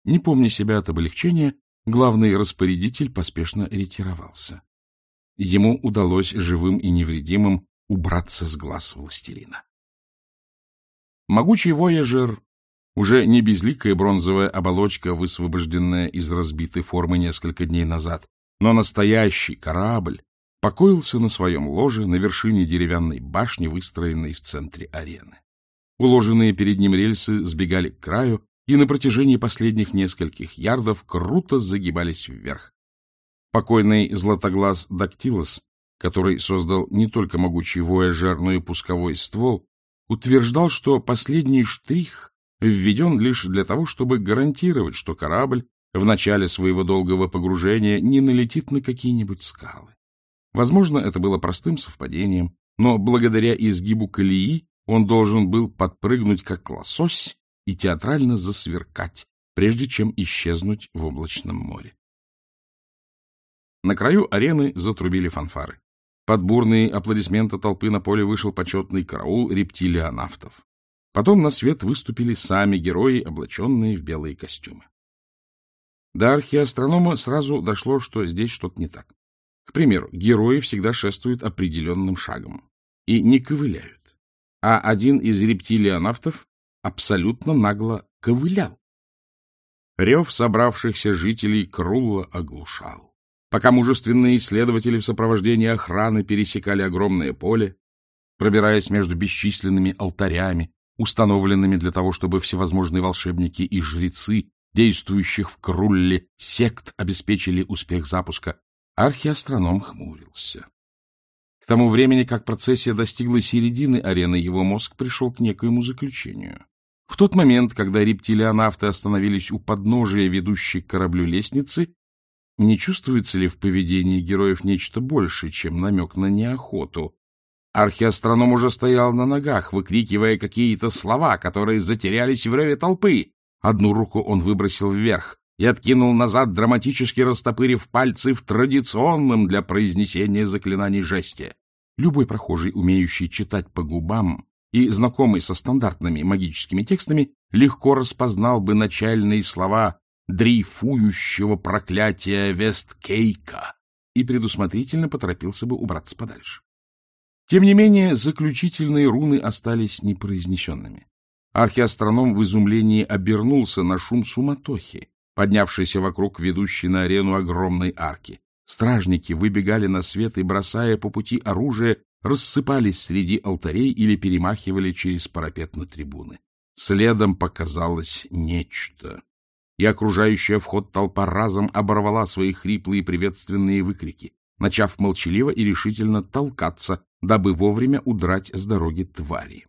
Не помня себя от облегчения, главный распорядитель поспешно ретировался. Ему удалось живым и невредимым убраться с глаз властелина. Могучий вояжер, уже не безликая бронзовая оболочка, высвобожденная из разбитой формы несколько дней назад, но настоящий корабль, покоился на своем ложе на вершине деревянной башни, выстроенной в центре арены. Уложенные перед ним рельсы сбегали к краю и на протяжении последних нескольких ярдов круто загибались вверх. Покойный златоглаз Дактилос, который создал не только могучий вояжер, но и пусковой ствол, утверждал, что последний штрих введен лишь для того, чтобы гарантировать, что корабль в начале своего долгого погружения не налетит на какие-нибудь скалы. Возможно, это было простым совпадением, но благодаря изгибу колеи он должен был подпрыгнуть как лосось и театрально засверкать, прежде чем исчезнуть в облачном море. На краю арены затрубили фанфары. Под бурные аплодисменты толпы на поле вышел почетный караул рептилионавтов. Потом на свет выступили сами герои, облаченные в белые костюмы. До архиастронома сразу дошло, что здесь что-то не так. К примеру, герои всегда шествуют определенным шагом и не ковыляют, а один из рептилионавтов абсолютно нагло ковылял. Рев собравшихся жителей Крулла оглушал. Пока мужественные исследователи в сопровождении охраны пересекали огромное поле, пробираясь между бесчисленными алтарями, установленными для того, чтобы всевозможные волшебники и жрецы, действующих в Крулле, сект обеспечили успех запуска, архиастроном хмурился. К тому времени, как процессия достигла середины арены, его мозг пришел к некоему заключению. В тот момент, когда рептилионавты остановились у подножия ведущей к кораблю лестницы, не чувствуется ли в поведении героев нечто большее, чем намек на неохоту? Архиастроном уже стоял на ногах, выкрикивая какие-то слова, которые затерялись в реве толпы. Одну руку он выбросил вверх и откинул назад, драматически растопырив пальцы в традиционном для произнесения заклинаний жесте. Любой прохожий, умеющий читать по губам и знакомый со стандартными магическими текстами, легко распознал бы начальные слова дрейфующего проклятия Весткейка и предусмотрительно поторопился бы убраться подальше. Тем не менее, заключительные руны остались непроизнесенными. Архиастроном в изумлении обернулся на шум суматохи, поднявшейся вокруг ведущей на арену огромной арки. Стражники выбегали на свет и, бросая по пути оружие, рассыпались среди алтарей или перемахивали через парапет на трибуны. Следом показалось нечто, и окружающая вход толпа разом оборвала свои хриплые приветственные выкрики, начав молчаливо и решительно толкаться, дабы вовремя удрать с дороги твари.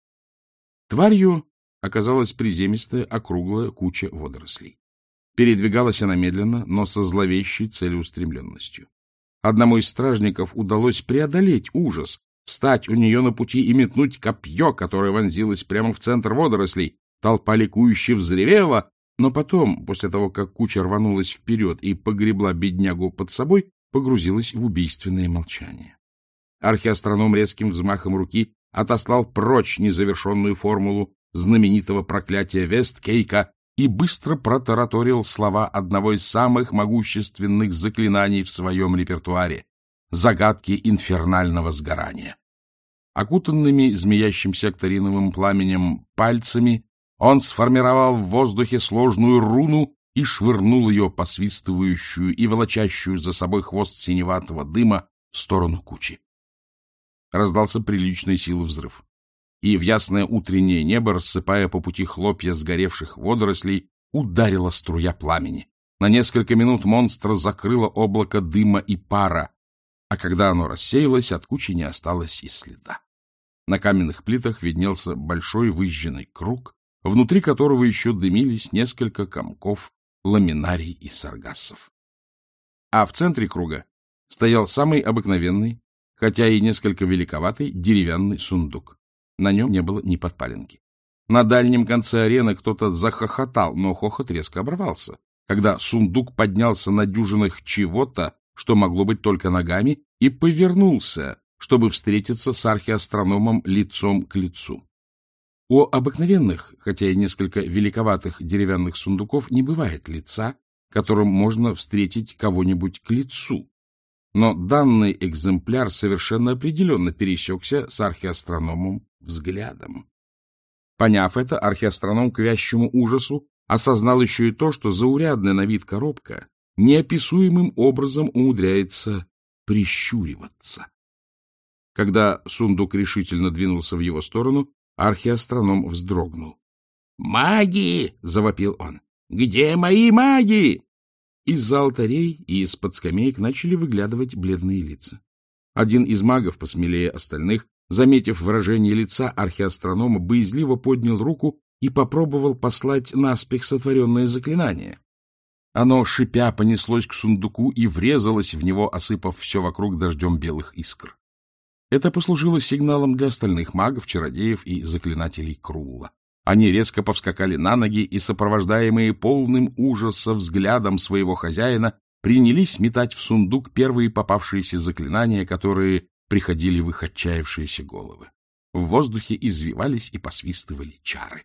Тварью оказалась приземистая округлая куча водорослей. Передвигалась она медленно, но со зловещей целеустремленностью. Одному из стражников удалось преодолеть ужас, встать у нее на пути и метнуть копье, которое вонзилось прямо в центр водорослей. Толпа ликующе взревела, но потом, после того, как куча рванулась вперед и погребла беднягу под собой, погрузилась в убийственное молчание. Архиастроном резким взмахом руки отослал прочь незавершенную формулу знаменитого проклятия Весткейка и быстро протараторил слова одного из самых могущественных заклинаний в своем репертуаре — загадки инфернального сгорания. Окутанными змеящимся акториновым пламенем пальцами он сформировал в воздухе сложную руну и швырнул ее, посвистывающую и волочащую за собой хвост синеватого дыма, в сторону кучи. Раздался приличной силы взрыв, и в ясное утреннее небо, рассыпая по пути хлопья сгоревших водорослей, ударила струя пламени. На несколько минут монстра закрыло облако дыма и пара, а когда оно рассеялось, от кучи не осталось и следа. На каменных плитах виднелся большой выжженный круг, внутри которого еще дымились несколько комков ламинарий и саргассов. А в центре круга стоял самый обыкновенный, хотя и несколько великоватый, деревянный сундук. На нем не было ни подпалинки. На дальнем конце арены кто-то захохотал, но хохот резко оборвался, когда сундук поднялся на дюжинах чего-то, что могло быть только ногами, и повернулся, чтобы встретиться с архиастрономом лицом к лицу. У обыкновенных, хотя и несколько великоватых деревянных сундуков не бывает лица, которым можно встретить кого-нибудь к лицу. Но данный экземпляр совершенно определенно пересекся с архиастрономом взглядом. Поняв это, архиастроном к вящему ужасу осознал еще и то, что заурядная на вид коробка неописуемым образом умудряется прищуриваться. Когда сундук решительно двинулся в его сторону, архиастроном вздрогнул. «Маги!» — завопил он. «Где мои маги?» Из-за алтарей и из-под скамеек начали выглядывать бледные лица. Один из магов, посмелее остальных, заметив выражение лица архиастронома, боязливо поднял руку и попробовал послать наспех сотворенное заклинание. Оно, шипя, понеслось к сундуку и врезалось в него, осыпав все вокруг дождем белых искр. Это послужило сигналом для остальных магов, чародеев и заклинателей Крулла. Они резко повскакали на ноги и, сопровождаемые полным ужаса взглядом своего хозяина, принялись метать в сундук первые попавшиеся заклинания, которые приходили в их отчаявшиеся головы. В воздухе извивались и посвистывали чары.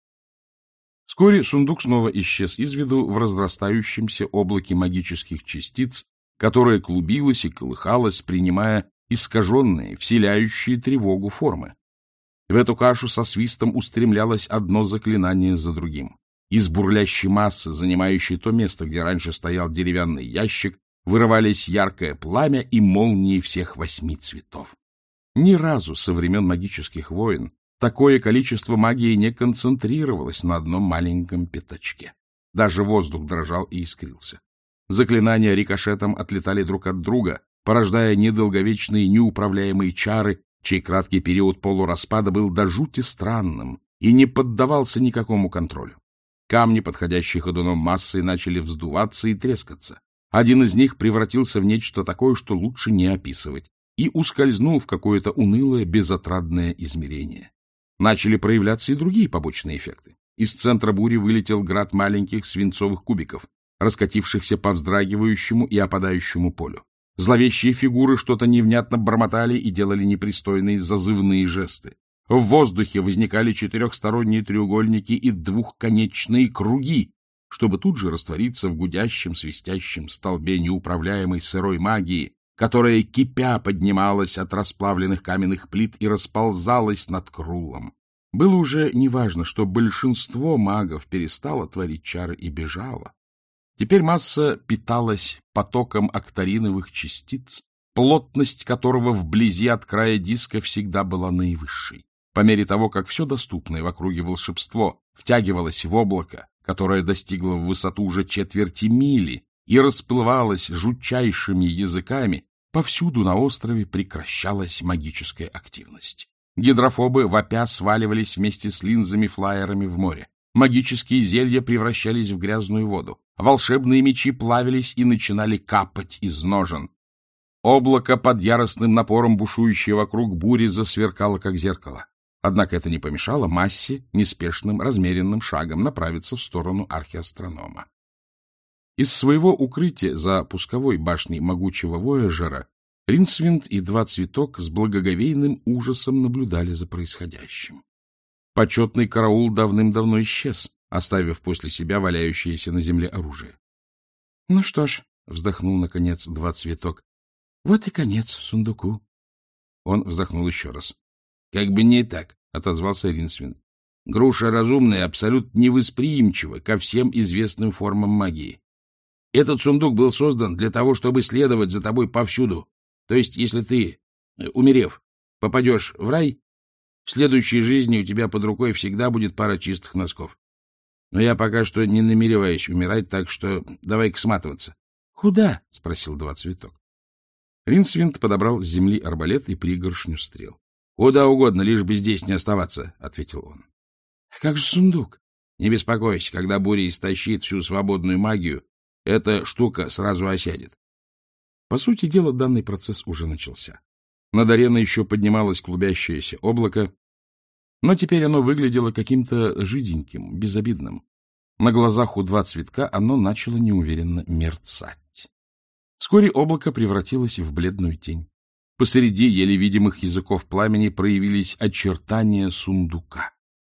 Вскоре сундук снова исчез из виду в разрастающемся облаке магических частиц, которое клубилось и колыхалось, принимая искаженные, вселяющие тревогу формы. В эту кашу со свистом устремлялось одно заклинание за другим. Из бурлящей массы, занимающей то место, где раньше стоял деревянный ящик, вырывались яркое пламя и молнии всех 8 цветов. Ни разу со времен магических войн такое количество магии не концентрировалось на одном маленьком пятачке. Даже воздух дрожал и искрился. Заклинания рикошетом отлетали друг от друга, порождая недолговечные неуправляемые чары, чей краткий период полураспада был до жути странным и не поддавался никакому контролю. Камни, подходящие ходуном массой, начали вздуваться и трескаться. Один из них превратился в нечто такое, что лучше не описывать, и ускользнул в какое-то унылое, безотрадное измерение. Начали проявляться и другие побочные эффекты. Из центра бури вылетел град маленьких свинцовых кубиков, раскатившихся по вздрагивающему и опадающему полю. Зловещие фигуры что-то невнятно бормотали и делали непристойные зазывные жесты. В воздухе возникали четырехсторонние треугольники и двухконечные круги, чтобы тут же раствориться в гудящем, свистящем столбе неуправляемой сырой магии, которая, кипя, поднималась от расплавленных каменных плит и расползалась над Круллом. Было уже неважно, что большинство магов перестало творить чары и бежало. Теперь масса питалась потоком акториновых частиц, плотность которого вблизи от края диска всегда была наивысшей. По мере того, как все доступное в округе волшебство втягивалось в облако, которое достигло в высоту уже четверти мили и расплывалось жутчайшими языками, повсюду на острове прекращалась магическая активность. Гидрофобы вопя сваливались вместе с линзами-флайерами в море. Магические зелья превращались в грязную воду. Волшебные мечи плавились и начинали капать из ножен. Облако под яростным напором бушующей вокруг бури засверкало, как зеркало. Однако это не помешало массе неспешным, размеренным шагом направиться в сторону архиастронома. Из своего укрытия за пусковой башней могучего вояжера Ринсвинд и Два Цветок с благоговейным ужасом наблюдали за происходящим. Почетный караул давным-давно исчез, оставив после себя валяющееся на земле оружие. — Ну что ж, — вздохнул, наконец, Два Цветок, — вот и конец сундуку. Он вздохнул еще раз. — Как бы не так, — отозвался Ринсвинд. — Груша разумная абсолютно невосприимчива ко всем известным формам магии. Этот сундук был создан для того, чтобы следовать за тобой повсюду. То есть, если ты, умерев, попадешь в рай, в следующей жизни у тебя под рукой всегда будет пара чистых носков. Но я пока что не намереваюсь умирать, так что давай-ка сматываться. — Куда? — спросил Два Цветок. Ринсвинд подобрал с земли арбалет и пригоршню стрел. — Куда угодно, лишь бы здесь не оставаться, — ответил он. — Как же сундук? — Не беспокойся, когда буря истощит всю свободную магию, эта штука сразу осядет. По сути дела, данный процесс уже начался. Над ареной еще поднималось клубящееся облако, но теперь оно выглядело каким-то жиденьким, безобидным. На глазах у Два Цветка оно начало неуверенно мерцать. Вскоре облако превратилось в бледную тень. Посреди еле видимых языков пламени проявились очертания сундука.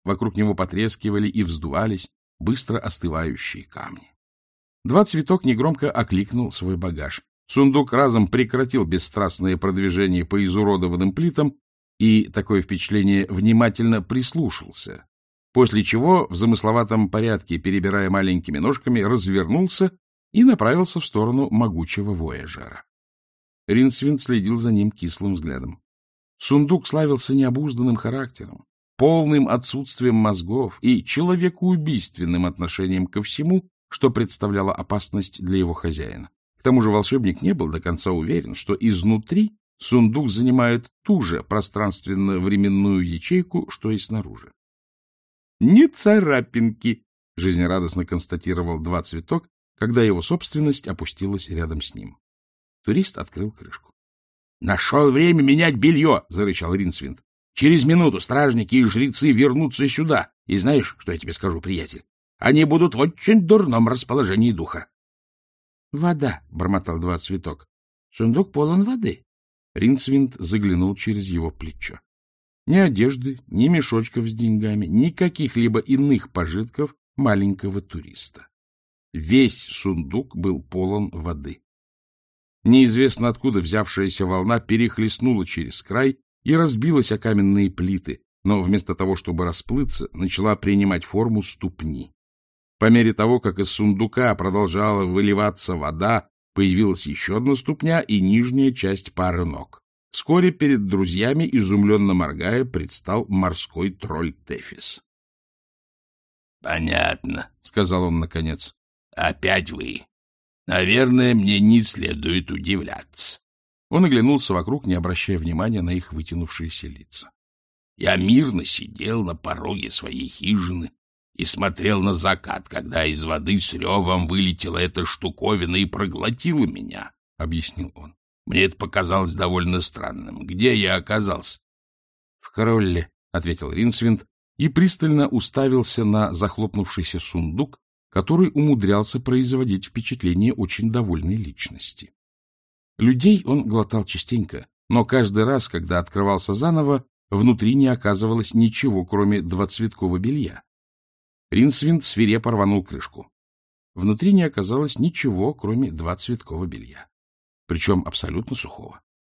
Вокруг него потрескивали и вздувались быстро остывающие камни. Два Цветок негромко окликнул свой багаж. Сундук разом прекратил бесстрастное продвижение по изуродованным плитам и, такое впечатление, внимательно прислушался, после чего в замысловатом порядке, перебирая маленькими ножками, развернулся и направился в сторону могучего вояжера. Ринсвинд следил за ним кислым взглядом. Сундук славился необузданным характером, полным отсутствием мозгов и человекоубийственным отношением ко всему, что представляло опасность для его хозяина. К тому же волшебник не был до конца уверен, что изнутри сундук занимает ту же пространственно-временную ячейку, что и снаружи. — Не царапинки! — жизнерадостно констатировал Два Цветок, когда его собственность опустилась рядом с ним. Турист открыл крышку. — Нашел время менять белье! — зарычал Ринсвинд. — Через минуту стражники и жрецы вернутся сюда. И знаешь, что я тебе скажу, приятель? Они будут в очень дурном расположении духа. — Вода! — бормотал Два Цветок. — Сундук полон воды. Ринсвинд заглянул через его плечо. Ни одежды, ни мешочков с деньгами, ни каких-либо иных пожитков маленького туриста. Весь сундук был полон воды. Неизвестно откуда взявшаяся волна перехлестнула через край и разбилась о каменные плиты, но вместо того, чтобы расплыться, начала принимать форму ступни. По мере того, как из сундука продолжала выливаться вода, появилась еще одна ступня и нижняя часть пары ног. Вскоре перед друзьями, изумленно моргая, предстал морской тролль Тефис. — Понятно, — сказал он наконец. — Опять вы. Наверное, мне не следует удивляться. Он оглянулся вокруг, не обращая внимания на их вытянувшиеся лица. Я мирно сидел на пороге своей хижины и смотрел на закат, когда из воды с ревом вылетела эта штуковина и проглотила меня, — объяснил он. Мне это показалось довольно странным. Где я оказался? — В Кролле, — ответил Ринсвинд и пристально уставился на захлопнувшийся сундук, который умудрялся производить впечатление очень довольной личности. Людей он глотал частенько, но каждый раз, когда открывался заново, внутри не оказывалось ничего, кроме двоцветкового белья. Ринсвинд свирепо рванул крышку. Внутри не оказалось ничего, кроме двоцветкового белья, причем абсолютно сухого.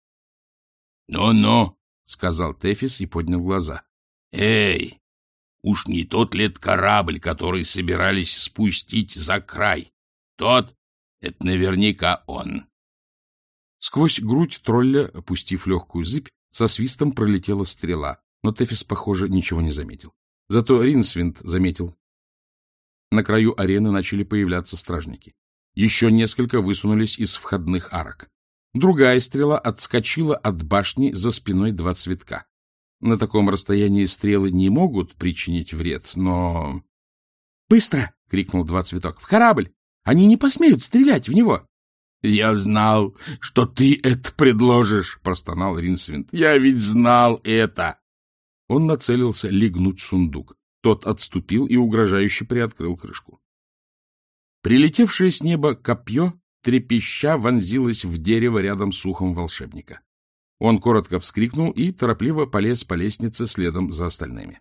«Ну-ну», — сказал Тефис и поднял глаза. «Эй, уж не тот ли это корабль, который собирались спустить за край? Тот? Это наверняка он». Сквозь грудь тролля, опустив легкую зыбь, со свистом пролетела стрела, но Тефис, похоже, ничего не заметил. Зато Ринсвинд заметил. На краю арены начали появляться стражники. Еще несколько высунулись из входных арок. Другая стрела отскочила от башни за спиной Два Цветка. На таком расстоянии стрелы не могут причинить вред, но... — Быстро! — крикнул Два Цветок. — В корабль! Они не посмеют стрелять в него! — Я знал, что ты это предложишь! — простонал Ринсвинд. — Я ведь знал это! Он нацелился легнуть сундук. Тот отступил и угрожающе приоткрыл крышку. Прилетевшее с неба копье, трепеща, вонзилось в дерево рядом с ухом волшебника. Он коротко вскрикнул и торопливо полез по лестнице следом за остальными.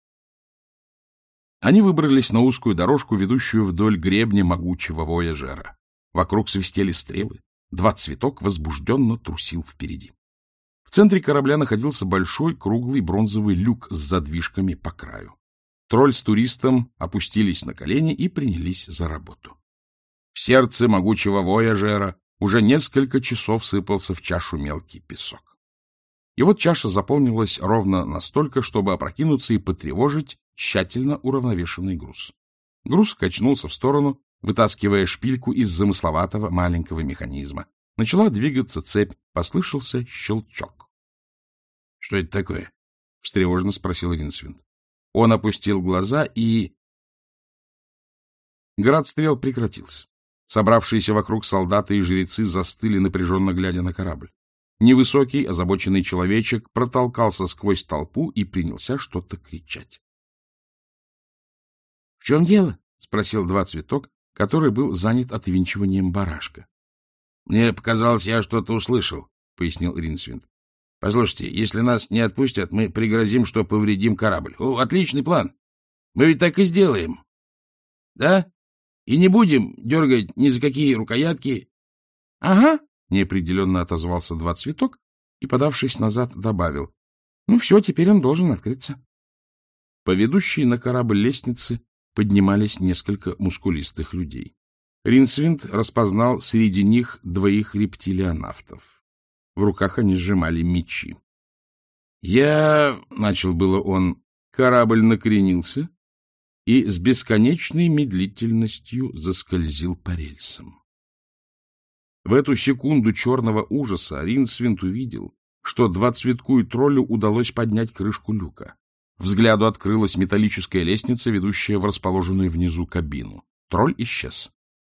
Они выбрались на узкую дорожку, ведущую вдоль гребня могучего вояжера. Вокруг свистели стрелы. Два Цветок возбужденно трусил впереди. В центре корабля находился большой круглый бронзовый люк с задвижками по краю. Тролль с туристом опустились на колени и принялись за работу. В сердце могучего вояжера уже несколько часов сыпался в чашу мелкий песок. И вот чаша заполнилась ровно настолько, чтобы опрокинуться и потревожить тщательно уравновешенный груз. Груз качнулся в сторону, вытаскивая шпильку из замысловатого маленького механизма. Начала двигаться цепь, послышался щелчок. — Что это такое? — встревоженно спросил Ринсвинд. Он опустил глаза, и... Град стрел прекратился. Собравшиеся вокруг солдаты и жрецы застыли, напряженно глядя на корабль. Невысокий, озабоченный человечек протолкался сквозь толпу и принялся что-то кричать. — В чем дело? — спросил Два Цветок, который был занят отвинчиванием барашка. — Мне показалось, я что-то услышал, — пояснил Ринсвинд. — Послушайте, если нас не отпустят, мы пригрозим, что повредим корабль. О, отличный план. Мы ведь так и сделаем. Да? И не будем дергать ни за какие рукоятки. — Ага, — неопределенно отозвался Два Цветок и, подавшись назад, добавил. — Ну все, теперь он должен открыться. По ведущей на корабль лестнице поднимались несколько мускулистых людей. Ринсвинд распознал среди них двоих рептилионавтов. В руках они сжимали мечи. — начал было он, корабль накренился и с бесконечной медлительностью заскользил по рельсам. В эту секунду черного ужаса Ринсвинд увидел, что Два Цветку и троллю удалось поднять крышку люка. Взгляду открылась металлическая лестница, ведущая в расположенную внизу кабину. Тролль исчез.